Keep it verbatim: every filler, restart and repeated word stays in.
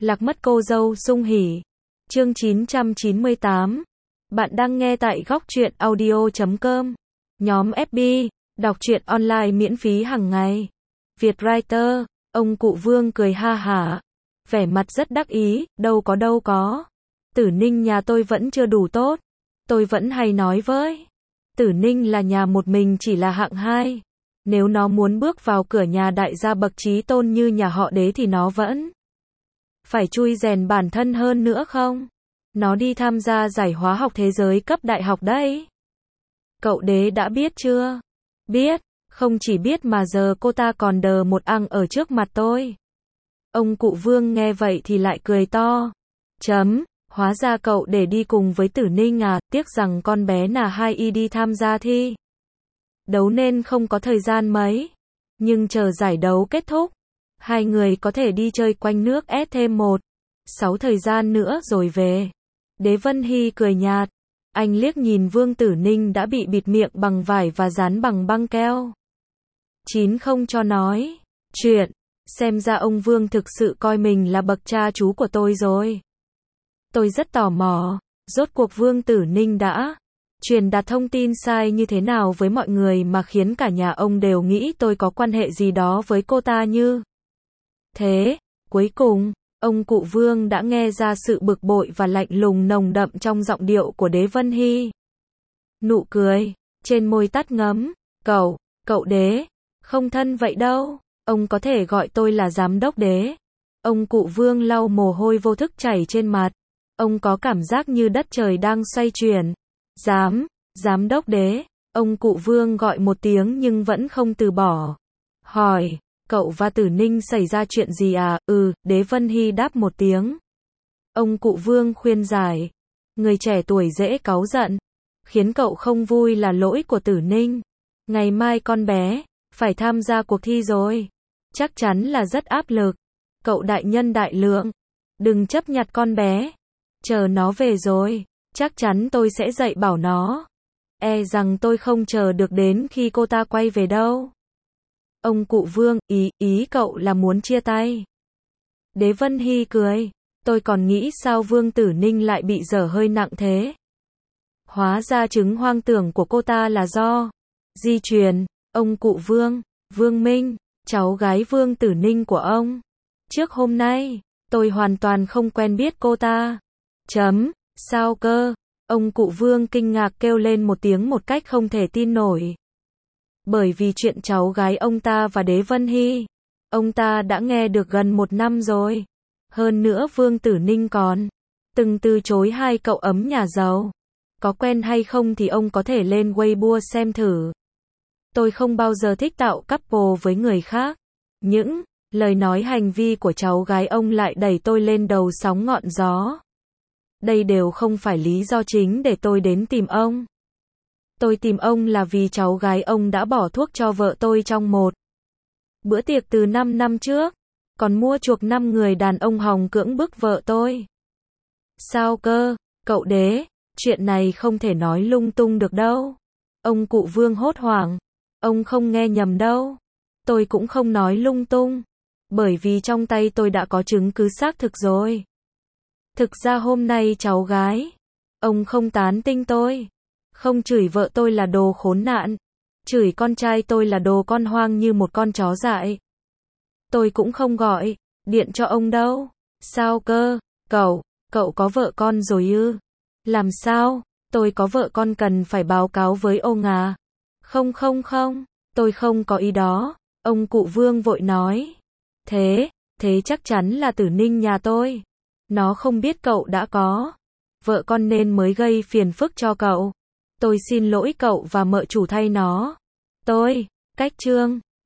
Lạc mất cô dâu sung hỉ. Chương chín trăm chín mươi tám. Bạn đang nghe tại góc truyện audio chấm com. Nhóm ép bê, đọc truyện online miễn phí hàng ngày. Việt Writer, ông cụ Vương cười ha hả. Vẻ mặt rất đắc ý, đâu có đâu có. Tử Ninh nhà tôi vẫn chưa đủ tốt. Tôi vẫn hay nói với Tử Ninh là nhà một mình chỉ là hạng hai. Nếu nó muốn bước vào cửa nhà đại gia bậc trí tôn như nhà họ Đế thì nó vẫn phải chui rèn bản thân hơn nữa không? Nó đi tham gia giải hóa học thế giới cấp đại học đấy. Cậu Đế đã biết chưa? Biết, không chỉ biết mà giờ cô ta còn đờ một ăng ở trước mặt tôi. Ông cụ Vương nghe vậy thì lại cười to. Chấm, hóa ra cậu để đi cùng với Tử Ninh à, tiếc rằng con bé nà hai y đi tham gia thi đấu nên không có thời gian mấy. Nhưng chờ giải đấu kết thúc, hai người có thể đi chơi quanh nước S thêm một, sáu thời gian nữa rồi về. Đế Vân Hy cười nhạt. Anh liếc nhìn Vương Tử Ninh đã bị bịt miệng bằng vải và dán bằng băng keo. Chín không cho nói chuyện. Xem ra ông Vương thực sự coi mình là bậc cha chú của tôi rồi. Tôi rất tò mò, rốt cuộc Vương Tử Ninh đã truyền đạt thông tin sai như thế nào với mọi người mà khiến cả nhà ông đều nghĩ tôi có quan hệ gì đó với cô ta như thế. Cuối cùng, ông cụ Vương đã nghe ra sự bực bội và lạnh lùng nồng đậm trong giọng điệu của Đế Vân Hy. Nụ cười trên môi tắt ngấm. Cậu, cậu Đế, không thân vậy đâu. Ông có thể gọi tôi là giám đốc Đế. Ông cụ Vương lau mồ hôi vô thức chảy trên mặt. Ông có cảm giác như đất trời đang xoay chuyển. Giám, giám đốc Đế. Ông cụ Vương gọi một tiếng nhưng vẫn không từ bỏ. Hỏi, cậu và Tử Ninh xảy ra chuyện gì à? Ừ, Đế Vân Hy đáp một tiếng. Ông cụ Vương khuyên giải. Người trẻ tuổi dễ cáu giận. Khiến cậu không vui là lỗi của Tử Ninh. Ngày mai con bé phải tham gia cuộc thi rồi. Chắc chắn là rất áp lực. Cậu đại nhân đại lượng. Đừng chấp nhặt con bé. Chờ nó về rồi, chắc chắn tôi sẽ dạy bảo nó. E rằng tôi không chờ được đến khi cô ta quay về đâu. Ông cụ Vương, ý, ý cậu là muốn chia tay. Đế Vân Hy cười. Tôi còn nghĩ sao Vương Tử Ninh lại bị dở hơi nặng thế. Hóa ra chứng hoang tưởng của cô ta là do di truyền. Ông cụ Vương, Vương Minh, cháu gái Vương Tử Ninh của ông. Trước hôm nay, tôi hoàn toàn không quen biết cô ta. Chấm, sao cơ? Ông cụ Vương kinh ngạc kêu lên một tiếng một cách không thể tin nổi. Bởi vì chuyện cháu gái ông ta và Đế Vân Hy, ông ta đã nghe được gần một năm rồi. Hơn nữa Vương Tử Ninh còn từng từ chối hai cậu ấm nhà giàu. Có quen hay không thì ông có thể lên Weibo xem thử. Tôi không bao giờ thích tạo couple với người khác. Những lời nói hành vi của cháu gái ông lại đẩy tôi lên đầu sóng ngọn gió. Đây đều không phải lý do chính để tôi đến tìm ông. Tôi tìm ông là vì cháu gái ông đã bỏ thuốc cho vợ tôi trong một bữa tiệc từ năm năm trước. Còn mua chuộc năm người đàn ông hòng cưỡng bức vợ tôi. Sao cơ, cậu Đế, chuyện này không thể nói lung tung được đâu. Ông cụ Vương hốt hoảng. Ông không nghe nhầm đâu. Tôi cũng không nói lung tung. Bởi vì trong tay tôi đã có chứng cứ xác thực rồi. Thực ra hôm nay cháu gái ông không tán tinh tôi. Không chửi vợ tôi là đồ khốn nạn. Chửi con trai tôi là đồ con hoang như một con chó dại. Tôi cũng không gọi điện cho ông đâu. Sao cơ? Cậu, cậu có vợ con rồi ư? Làm sao? Tôi có vợ con cần phải báo cáo với ông à? Không không không, tôi không có ý đó. Ông cụ Vương vội nói. Thế, thế chắc chắn là Tử Ninh nhà tôi. Nó không biết cậu đã có vợ con nên mới gây phiền phức cho cậu. Tôi xin lỗi cậu và mợ chủ thay nó. Tôi, cách chương.